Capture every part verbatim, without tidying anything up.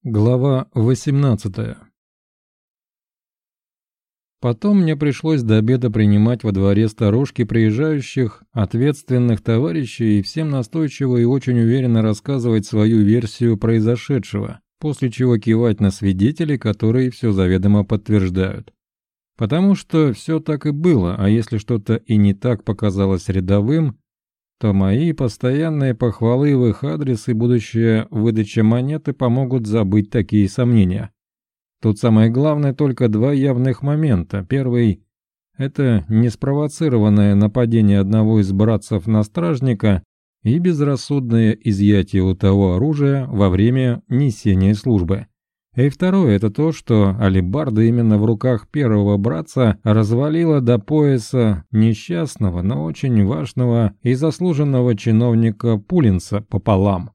Глава восемнадцатая. Потом мне пришлось до обеда принимать во дворе сторожки приезжающих, ответственных товарищей и всем настойчиво и очень уверенно рассказывать свою версию произошедшего, после чего кивать на свидетелей, которые все заведомо подтверждают. Потому что все так и было, а если что-то и не так показалось рядовым, то мои постоянные похвалы в их адрес и будущая выдача монеты помогут забыть такие сомнения. Тут самое главное только два явных момента. Первый – это неспровоцированное нападение одного из братцев на стражника и безрассудное изъятие у того оружия во время несения службы. И второе – это то, что алебарда именно в руках первого братца развалила до пояса несчастного, но очень важного и заслуженного чиновника Пулинца пополам.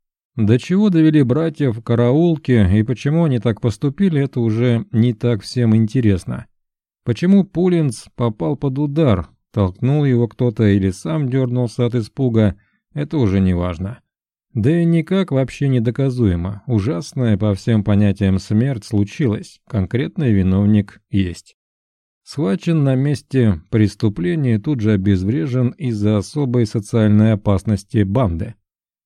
До чего довели братьев в караулке и почему они так поступили, это уже не так всем интересно. Почему Пулинц попал под удар, толкнул его кто-то или сам дернулся от испуга, это уже не важно. Да и никак вообще недоказуемо. Ужасная по всем понятиям смерть случилась, конкретный виновник есть. Схвачен на месте преступления, тут же обезврежен из-за особой социальной опасности банды.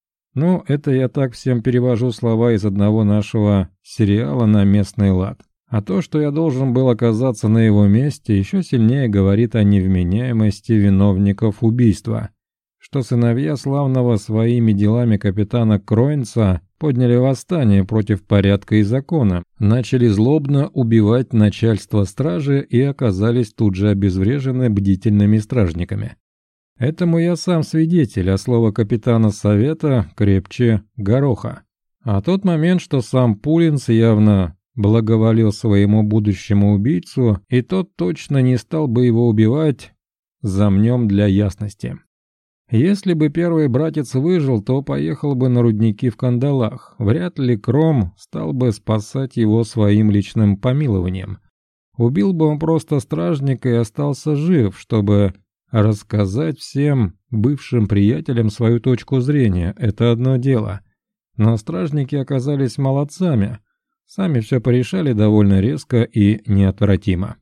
Ну, это я так всем перевожу слова из одного нашего сериала на местный лад. А то, что я должен был оказаться на его месте, еще сильнее говорит о невменяемости виновников убийства. Что сыновья славного своими делами капитана Кроинца подняли восстание против порядка и закона, начали злобно убивать начальство стражи и оказались тут же обезврежены бдительными стражниками. Этому я сам свидетель, а слово капитана совета крепче гороха. А тот момент, что сам Пулинц явно благоволил своему будущему убийцу, и тот точно не стал бы его убивать, замнем для ясности. Если бы первый братец выжил, то поехал бы на рудники в кандалах. Вряд ли Кром стал бы спасать его своим личным помилованием. Убил бы он просто стражника и остался жив, чтобы рассказать всем бывшим приятелям свою точку зрения. Это одно дело. Но стражники оказались молодцами. Сами все порешали довольно резко и неотвратимо.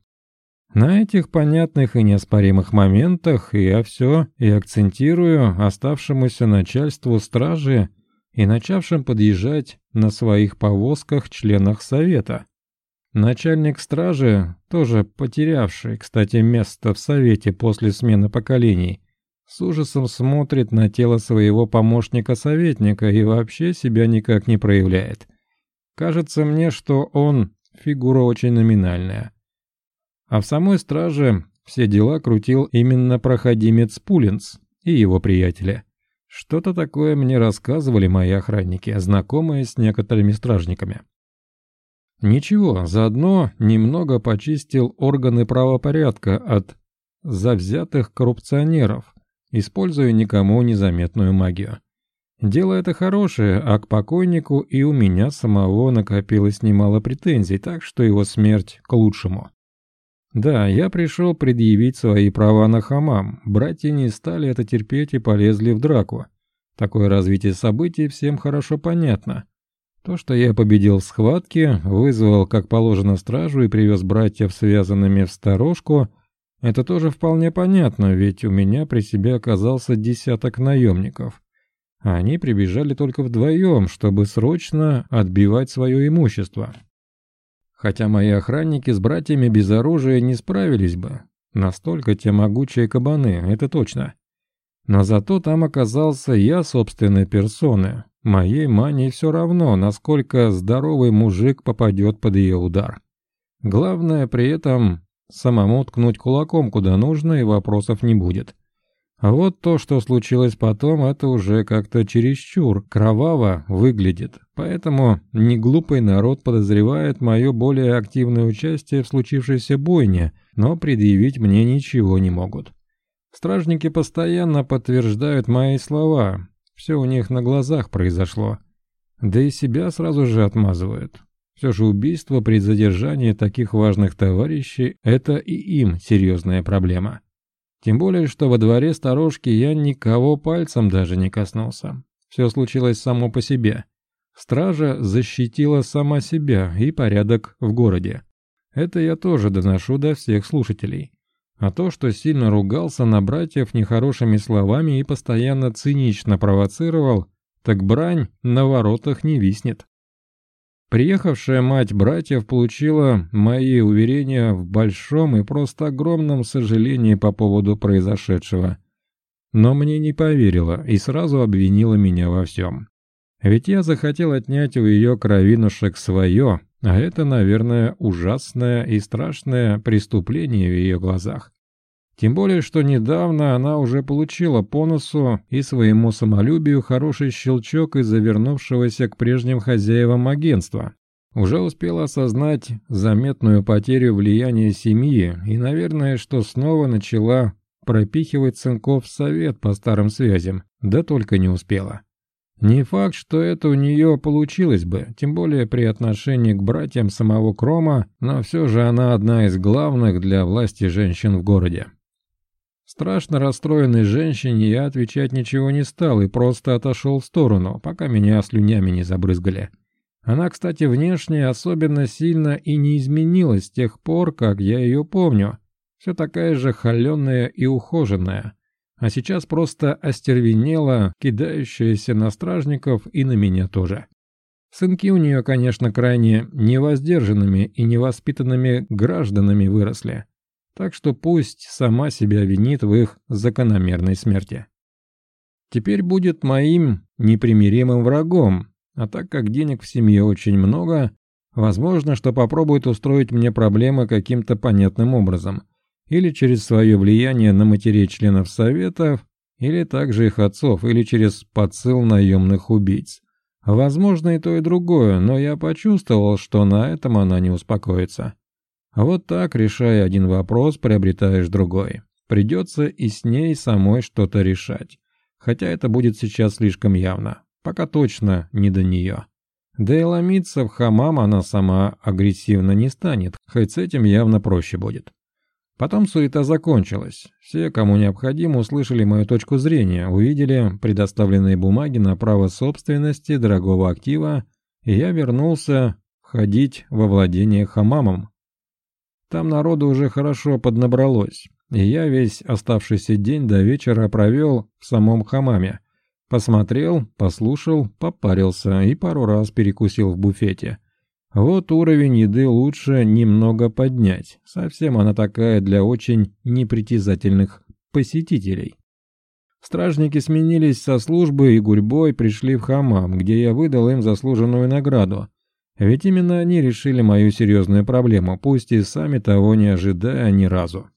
На этих понятных и неоспоримых моментах я все и акцентирую оставшемуся начальству стражи и начавшим подъезжать на своих повозках членах совета. Начальник стражи, тоже потерявший, кстати, место в совете после смены поколений, с ужасом смотрит на тело своего помощника-советника и вообще себя никак не проявляет. Кажется мне, что он фигура очень номинальная. А в самой страже все дела крутил именно проходимец Пулинц и его приятели. Что-то такое мне рассказывали мои охранники, знакомые с некоторыми стражниками. Ничего, заодно немного почистил органы правопорядка от завзятых коррупционеров, используя никому незаметную магию. Дело это хорошее, а к покойнику и у меня самого накопилось немало претензий, так что его смерть к лучшему. Да, я пришел предъявить свои права на хамам. Братья не стали это терпеть и полезли в драку. Такое развитие событий всем хорошо понятно. То, что я победил в схватке, вызвал, как положено, стражу и привез братьев связанными в сторожку, это тоже вполне понятно, ведь у меня при себе оказался десяток наемников. А они прибежали только вдвоем, чтобы срочно отбивать свое имущество. Хотя мои охранники с братьями без оружия не справились бы. Настолько те могучие кабаны, это точно. Но зато там оказался я собственной персоной. Моей мании все равно, насколько здоровый мужик попадет под ее удар. Главное при этом самому ткнуть кулаком куда нужно, и вопросов не будет. А вот то, что случилось потом, это уже как-то чересчур кроваво выглядит. Поэтому неглупый народ подозревает мое более активное участие в случившейся бойне, но предъявить мне ничего не могут. Стражники постоянно подтверждают мои слова. Все у них на глазах произошло. Да и себя сразу же отмазывают. Все же убийство при задержании таких важных товарищей – это и им серьезная проблема. Тем более, что во дворе сторожки я никого пальцем даже не коснулся. Все случилось само по себе. Стража защитила сама себя и порядок в городе. Это я тоже доношу до всех слушателей. А то, что сильно ругался на братьев нехорошими словами и постоянно цинично провоцировал, так брань на воротах не виснет. Приехавшая мать братьев получила мои уверения в большом и просто огромном сожалении по поводу произошедшего. Но мне не поверила и сразу обвинила меня во всем. Ведь я захотел отнять у ее кровинушек свое, а это, наверное, ужасное и страшное преступление в ее глазах. Тем более, что недавно она уже получила по носу и своему самолюбию хороший щелчок из-за вернувшегося к прежним хозяевам агентства. Уже успела осознать заметную потерю влияния семьи и, наверное, что снова начала пропихивать сынков в совет по старым связям, да только не успела. Не факт, что это у нее получилось бы, тем более при отношении к братьям самого Крома, но все же она одна из главных для власти женщин в городе. Страшно расстроенной женщине я отвечать ничего не стал и просто отошел в сторону, пока меня слюнями не забрызгали. Она, кстати, внешне особенно сильно и не изменилась с тех пор, как я ее помню. Все такая же холеная и ухоженная. А сейчас просто остервенела, кидающаяся на стражников и на меня тоже. Сынки у нее, конечно, крайне невоздержанными и невоспитанными гражданами выросли. Так что пусть сама себя винит в их закономерной смерти. Теперь будет моим непримиримым врагом, а так как денег в семье очень много, возможно, что попробует устроить мне проблемы каким-то понятным образом. Или через свое влияние на матерей членов советов, или также их отцов, или через подсыл наемных убийц. Возможно и то, и другое, но я почувствовал, что на этом она не успокоится. Вот так, решая один вопрос, приобретаешь другой. Придется и с ней самой что-то решать. Хотя это будет сейчас слишком явно. Пока точно не до нее. Да и ломиться в хамам она сама агрессивно не станет, хоть с этим явно проще будет. Потом суета закончилась. Все, кому необходимо, услышали мою точку зрения, увидели предоставленные бумаги на право собственности дорогого актива, и я вернулся входить во владение хамамом. Там народу уже хорошо поднабралось, и я весь оставшийся день до вечера провел в самом хамаме. Посмотрел, послушал, попарился и пару раз перекусил в буфете. Вот уровень еды лучше немного поднять. Совсем она такая для очень непритязательных посетителей. Стражники сменились со службы и гурьбой пришли в хамам, где я выдал им заслуженную награду. Ведь именно они решили мою серьезную проблему, пусть и сами того не ожидая ни разу.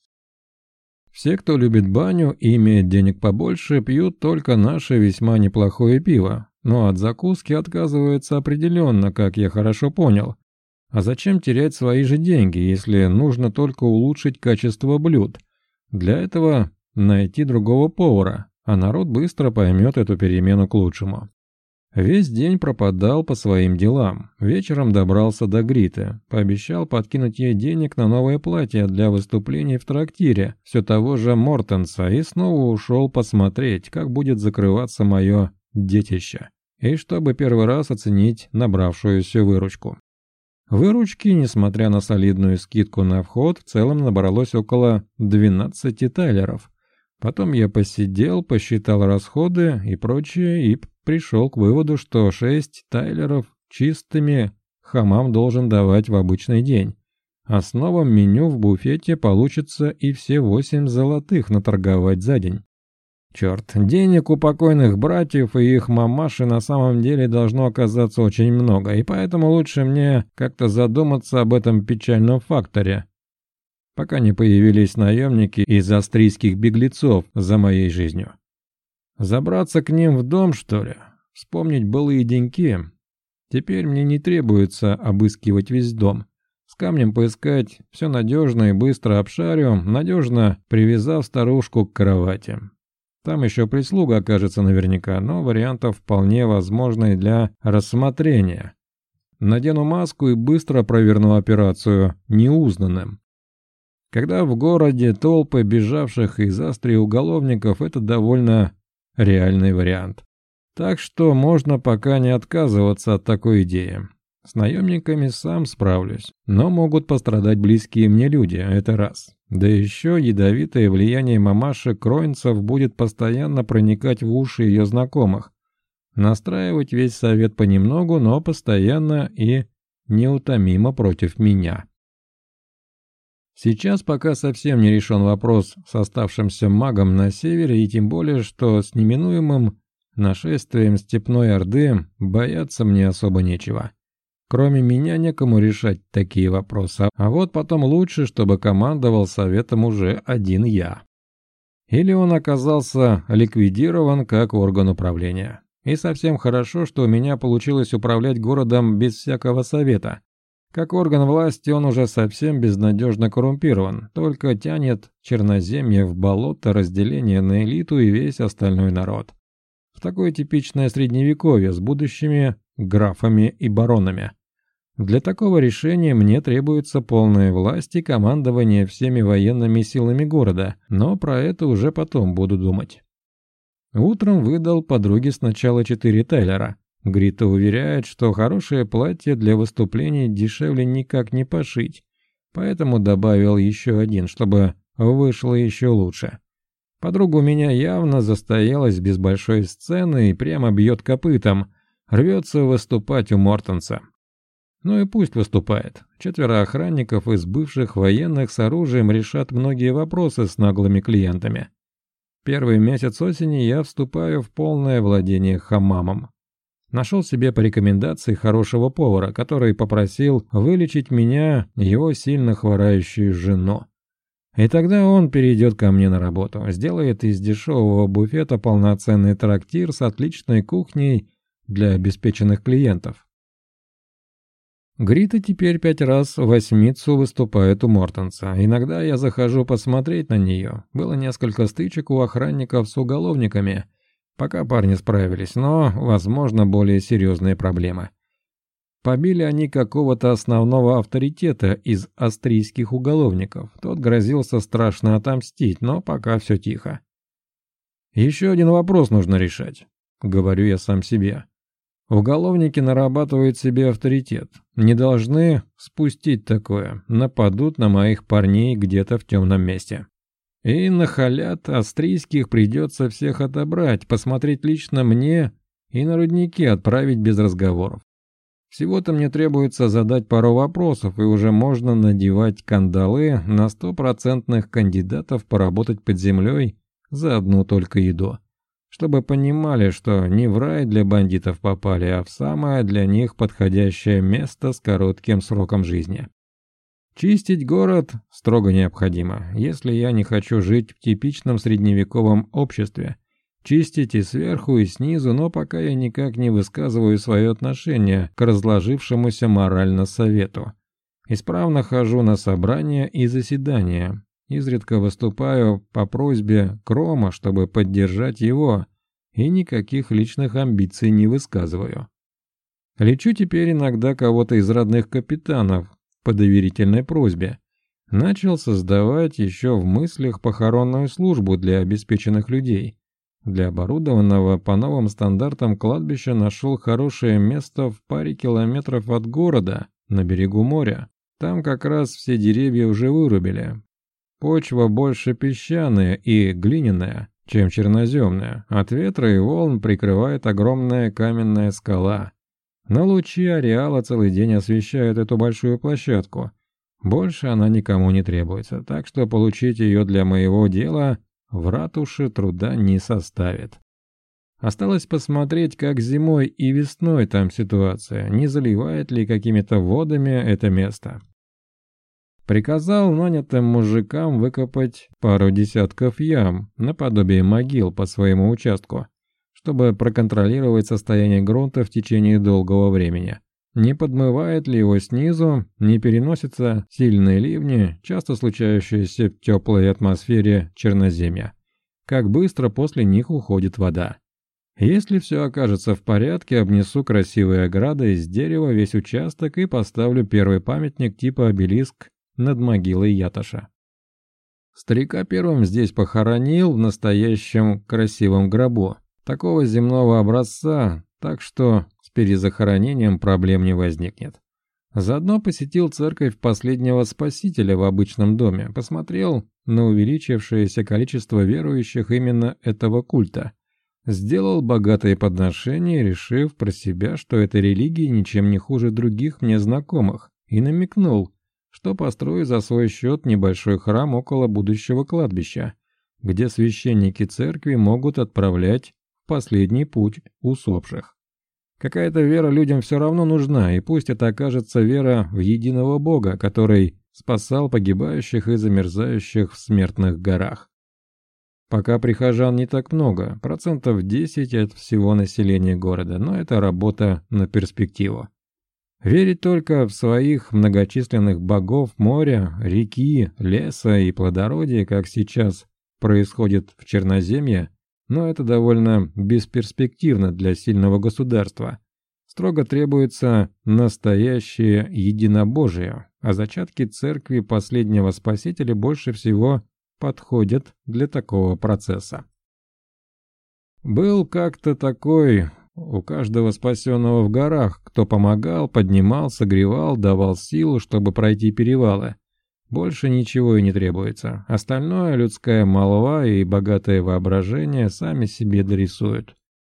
Все, кто любит баню и имеет денег побольше, пьют только наше весьма неплохое пиво. Но от закуски отказываются определенно, как я хорошо понял. А зачем терять свои же деньги, если нужно только улучшить качество блюд? Для этого найти другого повара, а народ быстро поймет эту перемену к лучшему. Весь день пропадал по своим делам. Вечером добрался до Гриты, пообещал подкинуть ей денег на новое платье для выступлений в трактире все того же Мортенса и снова ушел посмотреть, как будет закрываться мое детище, и чтобы первый раз оценить набравшуюся выручку. Выручки, несмотря на солидную скидку на вход, в целом набралось около двенадцати тайлеров. Потом я посидел, посчитал расходы и прочее, и пришел к выводу, что шесть тайлеров чистыми хамам должен давать в обычный день. А с новым меню в буфете получится и все восемь золотых наторговать за день. Черт, денег у покойных братьев и их мамаши на самом деле должно оказаться очень много, и поэтому лучше мне как-то задуматься об этом печальном факторе, пока не появились наемники из австрийских беглецов за моей жизнью. Забраться к ним в дом, что ли? Вспомнить былые деньки? Теперь мне не требуется обыскивать весь дом. С камнем поискать все надежно и быстро обшарю, надежно привязав старушку к кровати. Там еще прислуга окажется наверняка, но вариантов вполне возможно и для рассмотрения. Надену маску и быстро проверну операцию неузнанным. Когда в городе толпы бежавших из Австрии уголовников, это довольно реальный вариант. Так что можно пока не отказываться от такой идеи. С наемниками сам справлюсь, но могут пострадать близкие мне люди, это раз. Да еще ядовитое влияние мамаши Кроинцев будет постоянно проникать в уши ее знакомых. Настраивать весь совет понемногу, но постоянно и неутомимо против меня. Сейчас пока совсем не решен вопрос с оставшимся магом на севере, и тем более, что с неминуемым нашествием степной орды бояться мне особо нечего. Кроме меня некому решать такие вопросы, а вот потом лучше, чтобы командовал советом уже один я. Или он оказался ликвидирован как орган управления. И совсем хорошо, что у меня получилось управлять городом без всякого совета. Как орган власти он уже совсем безнадежно коррумпирован, только тянет черноземье в болото разделения на элиту и весь остальной народ. В такое типичное средневековье с будущими графами и баронами. Для такого решения мне требуется полная власть и командование всеми военными силами города, но про это уже потом буду думать. Утром выдал подруге сначала четыре Тайлера. Грита уверяет, что хорошее платье для выступлений дешевле никак не пошить, поэтому добавил еще один, чтобы вышло еще лучше. Подруга у меня явно застоялась без большой сцены и прямо бьет копытом, рвется выступать у Мортенса. Ну и пусть выступает. Четверо охранников из бывших военных с оружием решат многие вопросы с наглыми клиентами. Первый месяц осени я вступаю в полное владение хамамом. Нашел себе по рекомендации хорошего повара, который попросил вылечить меня, его сильно хворающую жену. И тогда он перейдет ко мне на работу, сделает из дешевого буфета полноценный трактир с отличной кухней для обеспеченных клиентов. Грита теперь пять раз в восьмицу выступает у Мортенса. Иногда я захожу посмотреть на нее. Было несколько стычек у охранников с уголовниками. Пока парни справились, но, возможно, более серьезные проблемы. Побили они какого-то основного авторитета из австрийских уголовников. Тот грозился страшно отомстить, но пока все тихо. «Еще один вопрос нужно решать», — говорю я сам себе. Уголовники нарабатывают себе авторитет. Не должны спустить такое. Нападут на моих парней где-то в темном месте. И нахалят австрийских придется всех отобрать, посмотреть лично мне и на рудники отправить без разговоров. Всего-то мне требуется задать пару вопросов, и уже можно надевать кандалы на стопроцентных кандидатов поработать под землей за одну только еду. Чтобы понимали, что не в рай для бандитов попали, а в самое для них подходящее место с коротким сроком жизни. Чистить город строго необходимо, если я не хочу жить в типичном средневековом обществе. Чистить и сверху, и снизу, но пока я никак не высказываю свое отношение к разложившемуся морально совету. Исправно хожу на собрания и заседания. Изредка выступаю по просьбе Крома, чтобы поддержать его, и никаких личных амбиций не высказываю. Лечу теперь иногда кого-то из родных капитанов по доверительной просьбе. Начал создавать еще в мыслях похоронную службу для обеспеченных людей. Для оборудованного по новым стандартам кладбища нашел хорошее место в паре километров от города, на берегу моря. Там как раз все деревья уже вырубили. Почва больше песчаная и глиняная, чем черноземная. От ветра и волн прикрывает огромная каменная скала. Но лучи ареала целый день освещают эту большую площадку. Больше она никому не требуется, так что получить ее для моего дела в ратуше труда не составит. Осталось посмотреть, как зимой и весной там ситуация, не заливает ли какими-то водами это место. Приказал нанятым мужикам выкопать пару десятков ям, наподобие могил по своему участку, чтобы проконтролировать состояние грунта в течение долгого времени. Не подмывает ли его снизу, не переносятся сильные ливни, часто случающиеся в теплой атмосфере черноземья. Как быстро после них уходит вода. Если все окажется в порядке, обнесу красивой оградой из дерева весь участок и поставлю первый памятник типа обелиск над могилой Ятоша. Старика первым здесь похоронил в настоящем красивом гробу. такого земного образца, так что с перезахоронением проблем не возникнет. Заодно посетил церковь последнего Спасителя в обычном доме, посмотрел на увеличившееся количество верующих именно этого культа. Сделал богатые подношения, решив про себя, что эта религия ничем не хуже других мне знакомых, и намекнул, что построю за свой счет небольшой храм около будущего кладбища, где священники церкви могут отправлять в последний путь усопших. Какая-то вера людям все равно нужна, и пусть это окажется вера в единого Бога, который спасал погибающих и замерзающих в смертных горах. Пока прихожан не так много, процентов десять от всего населения города, но это работа на перспективу. Верить только в своих многочисленных богов моря, реки, леса и плодородия, как сейчас происходит в Черноземье, но это довольно бесперспективно для сильного государства. Строго требуется настоящее единобожие, а зачатки церкви последнего Спасителя больше всего подходят для такого процесса. Был как-то такой у каждого спасенного в горах, кто помогал, поднимал, согревал, давал силу, чтобы пройти перевалы. Больше ничего и не требуется. Остальное людская молва и богатое воображение сами себе дорисуют.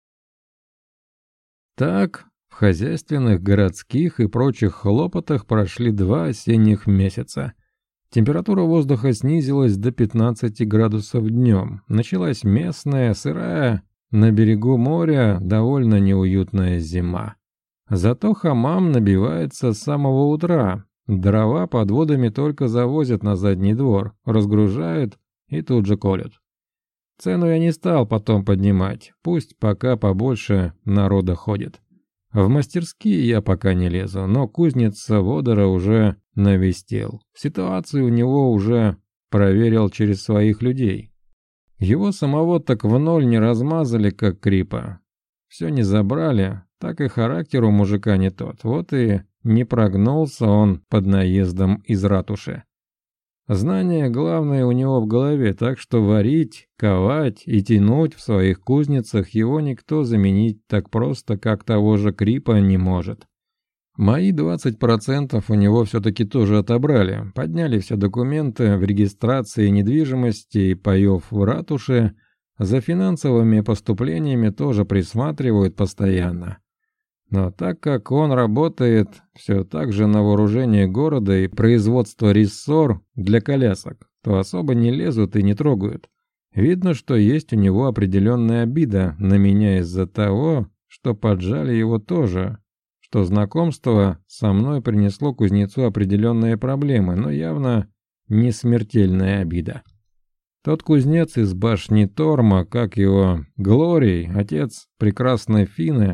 Так, в хозяйственных, городских и прочих хлопотах прошли два осенних месяца. Температура воздуха снизилась до пятнадцати градусов днем. Началась местная, сырая, на берегу моря довольно неуютная зима. Зато хамам набивается с самого утра. Дрова подводами только завозят на задний двор, разгружают и тут же колют. Цену я не стал потом поднимать, пусть пока побольше народа ходит. В мастерские я пока не лезу, но кузница Водора уже навестил. Ситуацию у него уже проверил через своих людей. Его самого так в ноль не размазали, как Крипа. Все не забрали, так и характер у мужика не тот. Вот и не прогнулся он под наездом из ратуши. Знание главное у него в голове, так что варить, ковать и тянуть в своих кузницах его никто заменить так просто, как того же Крипа, не может. Мои двадцать процентов у него все-таки тоже отобрали, подняли все документы в регистрации недвижимости и паев в ратуше, за финансовыми поступлениями тоже присматривают постоянно. Но так как он работает все так же на вооружении города и производство рессор для колясок, то особо не лезут и не трогают. Видно, что есть у него определенная обида на меня из-за того, что поджали его тоже, что знакомство со мной принесло кузнецу определенные проблемы, но явно не смертельная обида. Тот кузнец из башни Торма, как его Глорий, отец прекрасной Фины,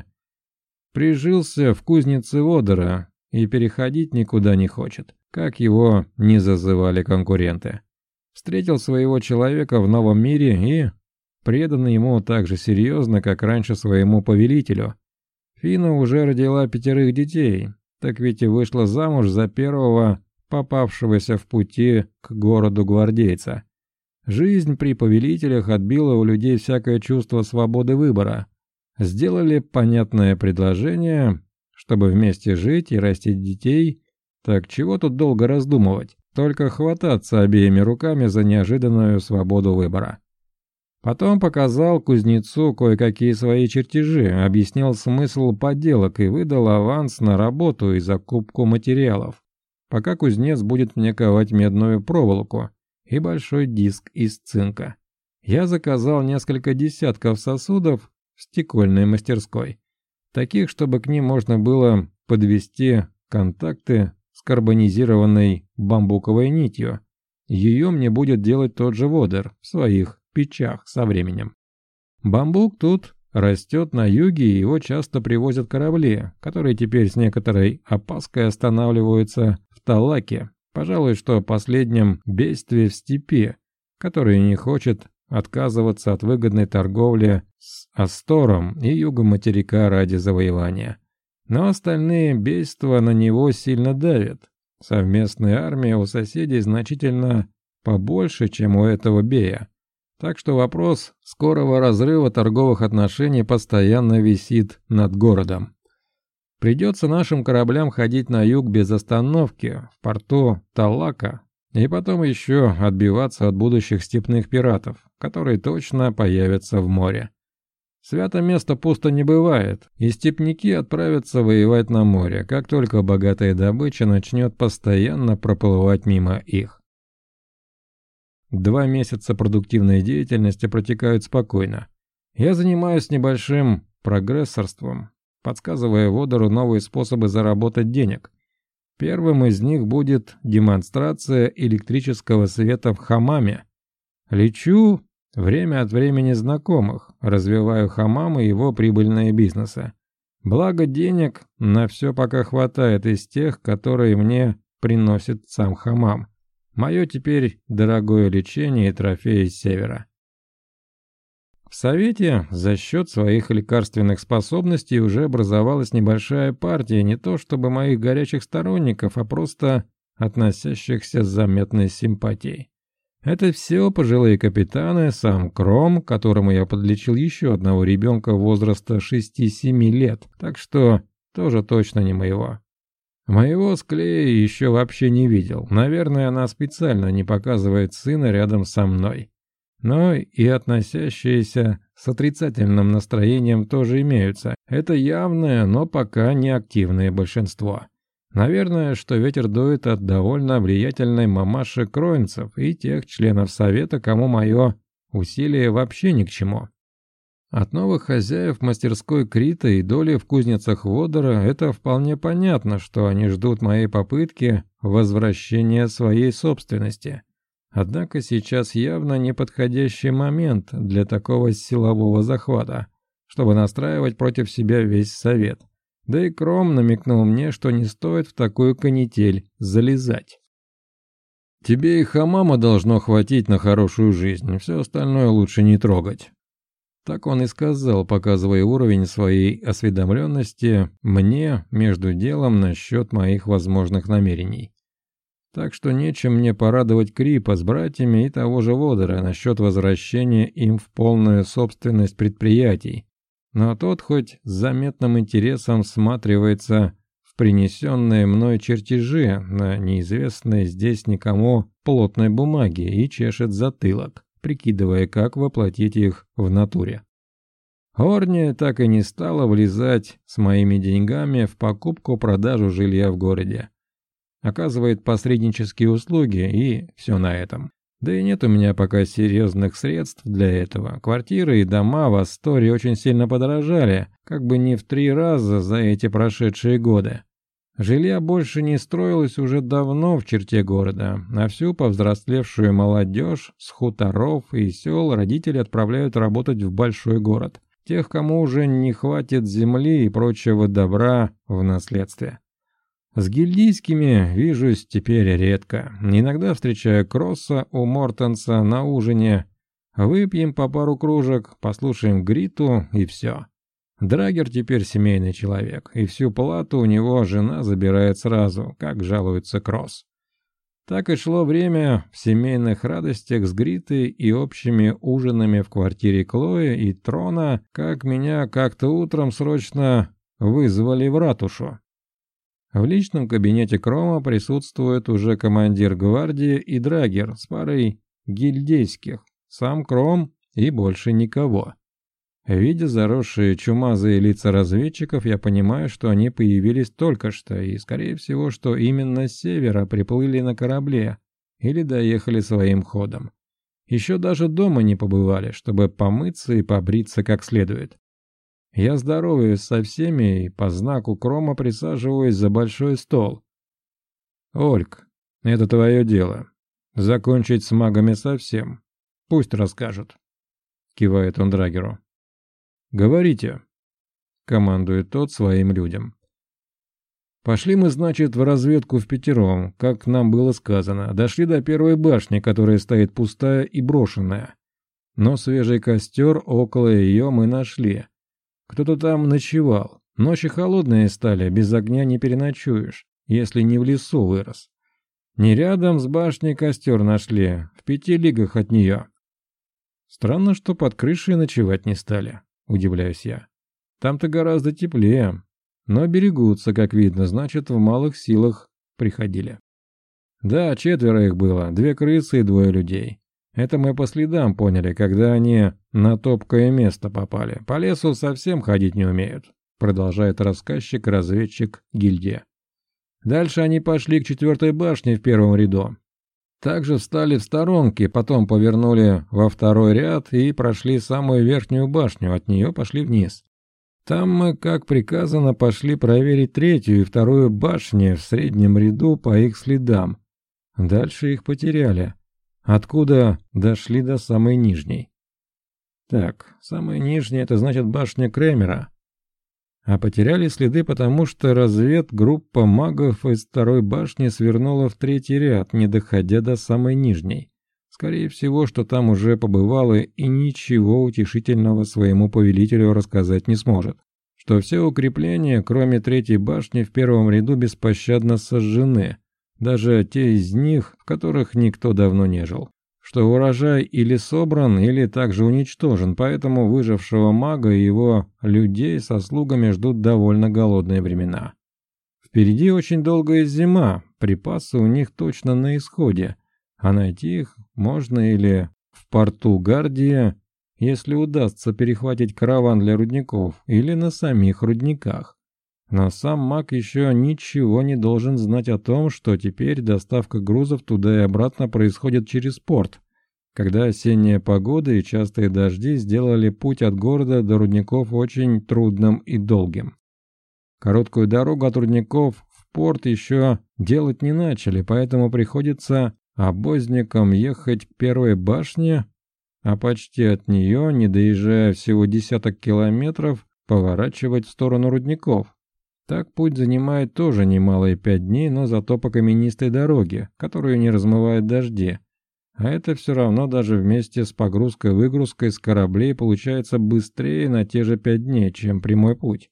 прижился в кузнице Водора и переходить никуда не хочет, как его не зазывали конкуренты. Встретил своего человека в новом мире и предан ему так же серьезно, как раньше своему повелителю. Фина уже родила пятерых детей, так ведь и вышла замуж за первого попавшегося в пути к городу гвардейца. Жизнь при повелителях отбила у людей всякое чувство свободы выбора. Сделали понятное предложение, чтобы вместе жить и растить детей. Так чего тут долго раздумывать? Только хвататься обеими руками за неожиданную свободу выбора. Потом показал кузнецу кое-какие свои чертежи, объяснил смысл поделок и выдал аванс на работу и закупку материалов. Пока кузнец будет мне ковать медную проволоку и большой диск из цинка. Я заказал несколько десятков сосудов в стекольной мастерской, таких, чтобы к ним можно было подвести контакты с карбонизированной бамбуковой нитью. Ее мне будет делать тот же Водор в своих печах со временем. Бамбук тут растет на юге, и его часто привозят корабли, которые теперь с некоторой опаской останавливаются в Талаке, пожалуй, что последнем бедствии в степи, который не хочет отказываться от выгодной торговли с Астором и югом материка ради завоевания. Но остальные бедствия на него сильно давят. Совместная армия у соседей значительно побольше, чем у этого Бея. Так что вопрос скорого разрыва торговых отношений постоянно висит над городом. Придется нашим кораблям ходить на юг без остановки, в порту Талака, и потом еще отбиваться от будущих степных пиратов, которые точно появятся в море. Свято место пусто не бывает, и степняки отправятся воевать на море, как только богатая добыча начнет постоянно проплывать мимо их. Два месяца продуктивной деятельности протекают спокойно. Я занимаюсь небольшим прогрессорством, подсказывая Водору новые способы заработать денег. Первым из них будет демонстрация электрического света в хамаме. Лечу время от времени знакомых, развиваю хамам и его прибыльные бизнесы. Благо денег на все пока хватает из тех, которые мне приносит сам хамам. Мое теперь дорогое лечение и трофеи с севера. В Совете за счет своих лекарственных способностей уже образовалась небольшая партия не то чтобы моих горячих сторонников, а просто относящихся с заметной симпатией. Это все пожилые капитаны, сам Кром, которому я подлечил еще одного ребенка возраста шести-семи лет, так что тоже точно не моего. Моего Склея еще вообще не видел, наверное, она специально не показывает сына рядом со мной. Но и относящиеся с отрицательным настроением тоже имеются. Это явное, но пока не активное большинство. Наверное, что ветер дует от довольно влиятельной мамаши Кроинцев и тех членов совета, кому мое усилие вообще ни к чему. От новых хозяев мастерской Крита и доли в кузницах Водора это вполне понятно, что они ждут моей попытки возвращения своей собственности. Однако сейчас явно неподходящий момент для такого силового захвата, чтобы настраивать против себя весь совет. Да и Кром намекнул мне, что не стоит в такую канитель залезать. «Тебе и хамама должно хватить на хорошую жизнь, все остальное лучше не трогать». Так он и сказал, показывая уровень своей осведомленности мне между делом насчет моих возможных намерений. Так что нечем мне порадовать Крипа с братьями и того же Водора насчет возвращения им в полную собственность предприятий. Но тот хоть с заметным интересом всматривается в принесенные мной чертежи на неизвестной здесь никому плотной бумаге и чешет затылок, прикидывая, как воплотить их в натуре. Орния так и не стала влезать с моими деньгами в покупку-продажу жилья в городе. Оказывает посреднические услуги, и все на этом. Да и нет у меня пока серьезных средств для этого. Квартиры и дома в Асторе очень сильно подорожали, как бы не в три раза за эти прошедшие годы. Жилья больше не строилось уже давно в черте города, а всю повзрослевшую молодежь с хуторов и сел родители отправляют работать в большой город. Тех, кому уже не хватит земли и прочего добра в наследстве. С гильдийскими вижусь теперь редко. Иногда встречаю Кросса у Мортенса на ужине. Выпьем по пару кружек, послушаем Гриту и все. Драгер теперь семейный человек, и всю плату у него жена забирает сразу, как жалуется Кросс. Так и шло время в семейных радостях с Гритой и общими ужинами в квартире Клои и Трона, как меня как-то утром срочно вызвали в ратушу. В личном кабинете Крома присутствует уже командир гвардии и Драгер с парой гильдейских, сам Кром и больше никого. Видя заросшие чумазые лица разведчиков, я понимаю, что они появились только что, и, скорее всего, что именно с севера приплыли на корабле или доехали своим ходом. Еще даже дома не побывали, чтобы помыться и побриться как следует. Я здороваюсь со всеми и по знаку Крома присаживаюсь за большой стол. «Ольг, это твое дело. Закончить с магами совсем. Пусть расскажут», — кивает он Драгеру. «Говорите», — командует тот своим людям. «Пошли мы, значит, в разведку впятером, как нам было сказано. Дошли до первой башни, которая стоит пустая и брошенная. Но свежий костер около ее мы нашли. Кто-то там ночевал. Ночи холодные стали, без огня не переночуешь, если не в лесу вырос. Не рядом с башней костер нашли, в пяти лигах от нее. Странно, что под крышей ночевать не стали, удивляюсь я. Там-то гораздо теплее. Но берегутся, как видно, значит, в малых силах приходили. Да, четверо их было, две крысы и двое людей. Это мы по следам поняли, когда они на топкое место попали. По лесу совсем ходить не умеют, продолжает рассказчик-разведчик гильдия. Дальше они пошли к четвертой башне в первом ряду. Также встали в сторонке, потом повернули во второй ряд и прошли самую верхнюю башню, от нее пошли вниз. Там мы, как приказано, пошли проверить третью и вторую башни в среднем ряду по их следам. Дальше их потеряли. Откуда дошли до самой нижней? Так, самая нижняя — это значит башня Кремера. А потеряли следы, потому что разведгруппа магов из второй башни свернула в третий ряд, не доходя до самой нижней. Скорее всего, что там уже побывала и ничего утешительного своему повелителю рассказать не сможет. Что все укрепления, кроме третьей башни, в первом ряду беспощадно сожжены. Даже те из них, в которых никто давно не жил. Что урожай или собран, или также уничтожен, поэтому выжившего мага и его людей со слугами ждут довольно голодные времена. Впереди очень долгая зима, припасы у них точно на исходе, а найти их можно или в порту Гардия, если удастся перехватить караван для рудников, или на самих рудниках. Но сам маг еще ничего не должен знать о том, что теперь доставка грузов туда и обратно происходит через порт, когда осенняя погода и частые дожди сделали путь от города до рудников очень трудным и долгим. Короткую дорогу от рудников в порт еще делать не начали, поэтому приходится обозникам ехать к первой башне, а почти от нее, не доезжая всего десяток километров, поворачивать в сторону рудников. Так путь занимает тоже немалые пять дней, но зато по каменистой дороге, которую не размывают дожди. А это все равно даже вместе с погрузкой-выгрузкой с кораблей получается быстрее на те же пять дней, чем прямой путь.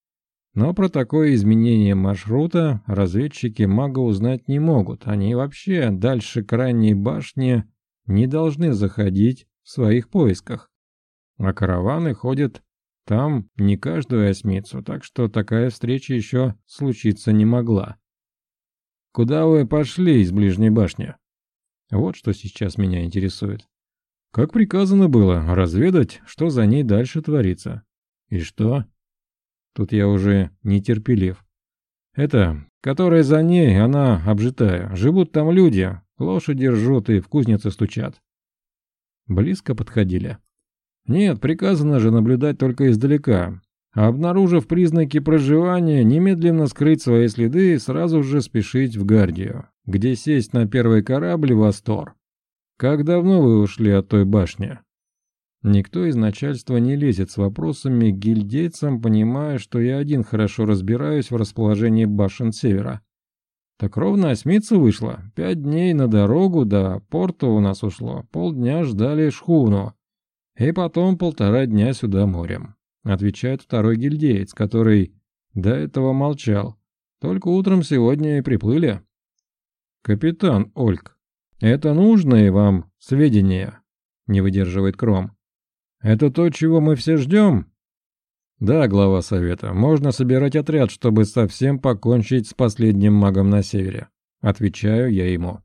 Но про такое изменение маршрута разведчики мага узнать не могут. Они вообще дальше крайней башни не должны заходить в своих поисках. А караваны ходят там не каждую осьмицу, так что такая встреча еще случиться не могла. «Куда вы пошли из ближней башни?» Вот что сейчас меня интересует. Как приказано было разведать, что за ней дальше творится. И что? Тут я уже нетерпелив. Это, которая за ней, она обжитая. Живут там люди, лошади ржут и в кузнице стучат. Близко подходили. Нет, приказано же наблюдать только издалека. А обнаружив признаки проживания, немедленно скрыть свои следы и сразу же спешить в Гардию, где сесть на первый корабль в Астор. Как давно вы ушли от той башни? Никто из начальства не лезет с вопросами к гильдейцам, понимая, что я один хорошо разбираюсь в расположении башен севера. Так ровно осьмица вышла. Пять дней на дорогу до порта у нас ушло. Полдня ждали шхуну. И потом полтора дня сюда морем. Отвечает второй гильдеец, который до этого молчал. Только утром сегодня и приплыли. Капитан Ольг, это нужные вам сведения? Не выдерживает Кром. Это то, чего мы все ждем? Да, глава совета, можно собирать отряд, чтобы совсем покончить с последним магом на севере. Отвечаю я ему.